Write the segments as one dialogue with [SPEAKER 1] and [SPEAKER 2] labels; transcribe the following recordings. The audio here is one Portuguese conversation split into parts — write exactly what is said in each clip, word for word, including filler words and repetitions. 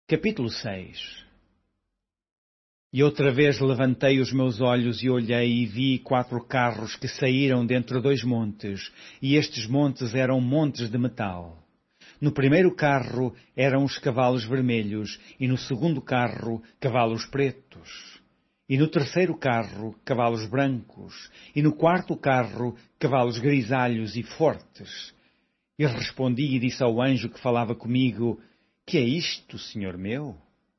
[SPEAKER 1] Capítulo seis. E outra vez levantei os meus olhos e olhei e vi quatro carros que saíram dentre dois montes, e estes montes eram montes de metal. No primeiro carro eram os cavalos vermelhos, e no segundo carro cavalos pretos. E no terceiro carro cavalos brancos, e no quarto carro cavalos grisalhos e fortes. E respondi e disse ao anjo que falava comigo: Que é isto, senhor meu?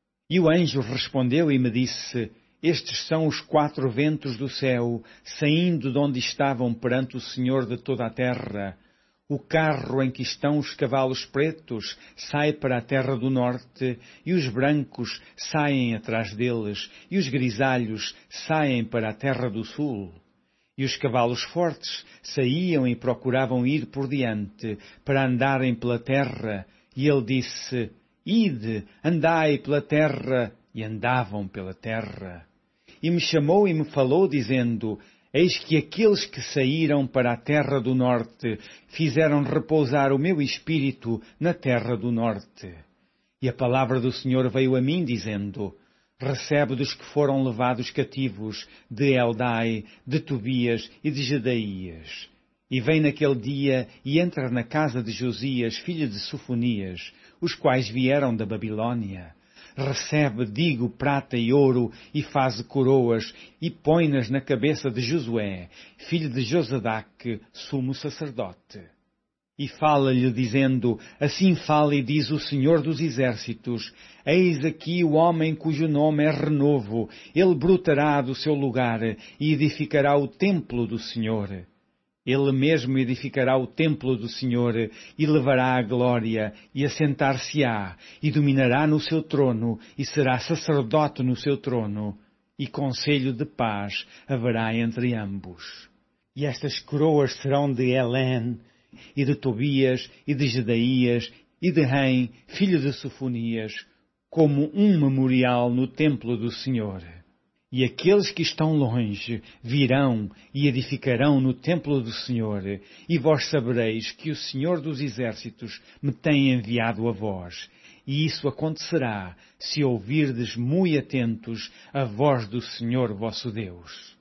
[SPEAKER 1] E o anjo respondeu e me disse: Estes são os quatro ventos do céu, saindo de onde estavam perante o Senhor de toda a terra. O carro em que estão os cavalos pretos sai para a terra do norte, e os brancos saem atrás deles, e os grisalhos saem para a terra do sul. E os cavalos fortes saíam e procuravam ir por diante, para andarem pela terra, e ele disse: Ide, andai pela terra, e andavam pela terra. E me chamou e me falou, dizendo: Eis que aqueles que saíram para a terra do norte fizeram repousar o meu espírito na terra do norte. E a palavra do Senhor veio a mim, dizendo: Recebe dos que foram levados cativos, de Eldai, de Tobias e de Jedaías. E vem naquele dia e entra na casa de Josias, filho de Sofonias, os quais vieram da Babilônia. Recebe, digo, prata e ouro, e faz coroas, e põe-nas na cabeça de Josué, filho de Josadaque, sumo sacerdote. E fala-lhe, dizendo: Assim fala e diz o Senhor dos Exércitos: Eis aqui o homem cujo nome é Renovo, ele brotará do seu lugar, e edificará o templo do Senhor. Ele mesmo edificará o templo do Senhor, e levará a glória, e assentar-se-á, e dominará no seu trono, e será sacerdote no seu trono, e conselho de paz haverá entre ambos. E estas coroas serão de Helene, e de Tobias, e de Jedaías, e de Rém, filho de Sofonias, como um memorial no templo do Senhor. E aqueles que estão longe virão e edificarão no templo do Senhor, e vós sabereis que o Senhor dos Exércitos me tem enviado a vós. E isso acontecerá se ouvirdes muito atentos a voz do Senhor vosso Deus.